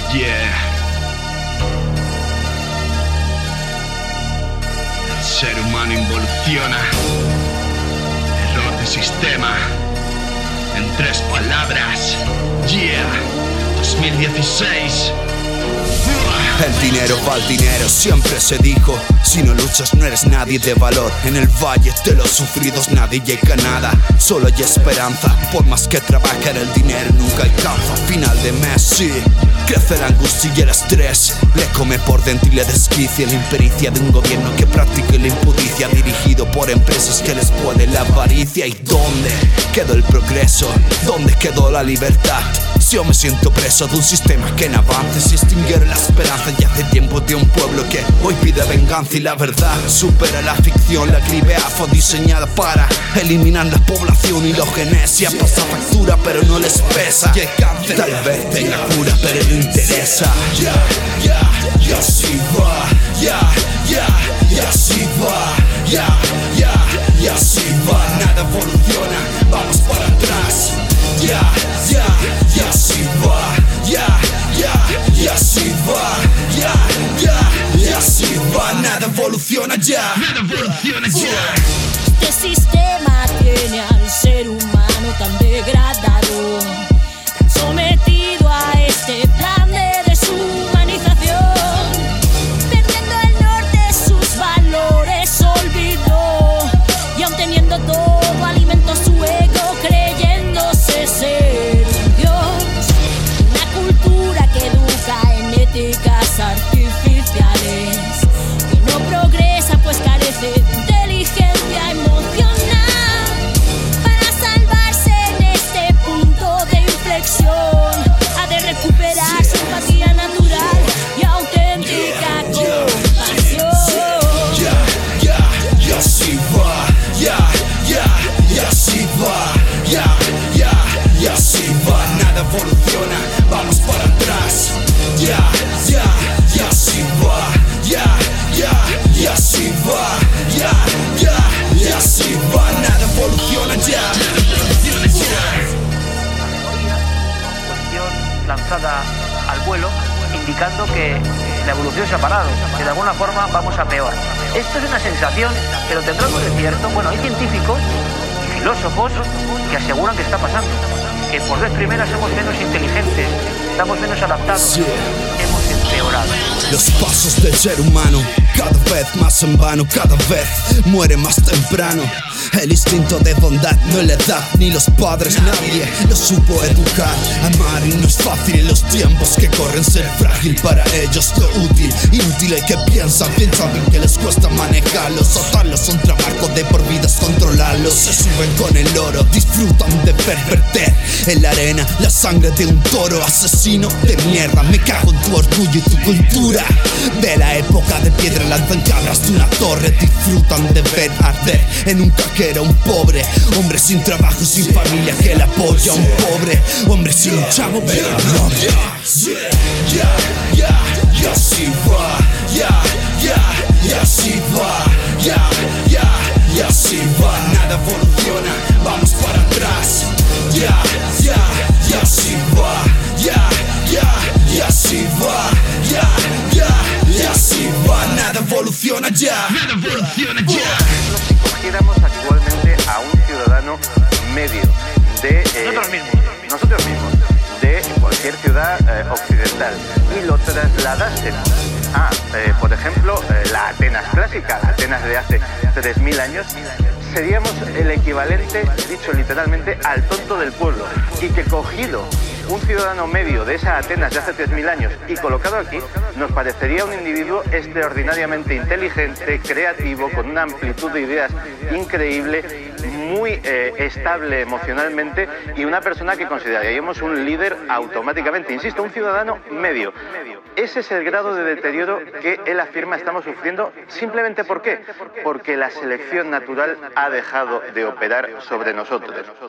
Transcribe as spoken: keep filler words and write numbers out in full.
Yeah. El ser humano involuciona. Error de sistema. En tres palabras. Yeah. dos mil dieciséis. El dinero va al dinero, siempre se dijo. Si no luchas no eres nadie de valor. En el valle de los sufridos nadie llega a nada. Solo hay esperanza, por más que trabajen el dinero nunca alcanza. Final de mes, sí. Crece la angustia y el estrés. Le come por dentro y le desquicia la impericia de un gobierno que practica la impudicia, dirigido por empresas que les puede la avaricia. ¿Y dónde quedó el progreso? ¿Dónde quedó la libertad? Si yo me siento preso de un sistema que no avance, si extinguieron la esperanza y hace tiempo de un pueblo que hoy pide venganza. Y la verdad supera la ficción, la gripe fue diseñada para eliminar la población y los genesia. Pasa factura pero no les pesa, y el cáncer tal vez tenga cura pero no interesa. Ya, ya, y así va, ya, ya, y así va, ya, ya, y así va. Nada evoluciona, vamos para atrás. Ya, ya, y así va, ya, ya, y así va, ya, ya, y así va. Nada evoluciona ya, nada evoluciona ya. Este sistema tiene al ser humano tan degradado, tan sometido a este plan de deshumanización, perdiendo el norte, sus valores olvidó, y aun teniendo todo alimentó su ego creyéndose ser un dios. Una cultura que educa en éticas artificiales, que no progresa pues carece de inteligencia emocional. Para salvarse en este punto de inflexión, ha de recuperar su empatía natural y auténtica compasión. ya, ya, y así va, ya, ya, y así va, ya, ya, y así va. Nada evoluciona, vamos para atrás. Ya, ya, y así va, ya, ya, y así va, ya, ya, y así va. Nada evoluciona ya, nada evoluciona ya. Cuestión lanzada al vuelo, indicando que la evolución se ha parado, que de alguna forma vamos a peor. Esto es una sensación, pero tendrá algo de cierto. Bueno, hay científicos y filósofos que aseguran que está pasando, que por vez primera somos menos inteligentes, estamos menos adaptados, Sí. hemos empeorado. Los pasos del ser humano, cada vez más en vano, cada vez muere más temprano. El instinto de bondad no le da ni los padres, nadie lo supo educar. Amar y no es fácil en los tiempos que corren, ser frágil para ellos lo útil. Inútiles que piensan, bien saben que les cuesta manejarlos. Soltarlos son trabajo de por vidas, controlarlos. Se suben con el oro, disfrutan de perverter en la arena la sangre de un toro. Asesino de mierda, me cago en tu orgullo y tu cultura. De la época de piedra lanzan cabras de una torre. Disfrutan de ver arder en un caquero un pobre hombre sin trabajo, sin familia que le apoya. Un pobre hombre sin un chavo pero no. Ya, ya, ya, y así va, ya, ya, y así va, ya, ya, y así va. Nada evoluciona, vamos para atrás. Ya, ya, y así va, ya, ya, y así va, ya, ya, y así va. Nada evoluciona ya, Nada evoluciona ya. Si cogiéramos actualmente a un ciudadano medio de eh, Nosotros mismos. nosotros mismos de cualquier ciudad eh, occidental y lo trasladásemos a, eh, por ejemplo, eh, la Atenas clásica, la Atenas de hace tres mil años, seríamos el equivalente, dicho literalmente, al tonto del pueblo. Y que cogido un ciudadano medio de esa Atenas de hace tres mil años y colocado aquí, nos parecería un individuo extraordinariamente inteligente, creativo, con una amplitud de ideas increíble, muy eh, estable emocionalmente y una persona que consideraríamos un líder automáticamente. Insisto, un ciudadano medio. Ese es el grado de deterioro que él afirma estamos sufriendo. ¿Simplemente por qué? Porque la selección natural ha dejado de operar sobre nosotros.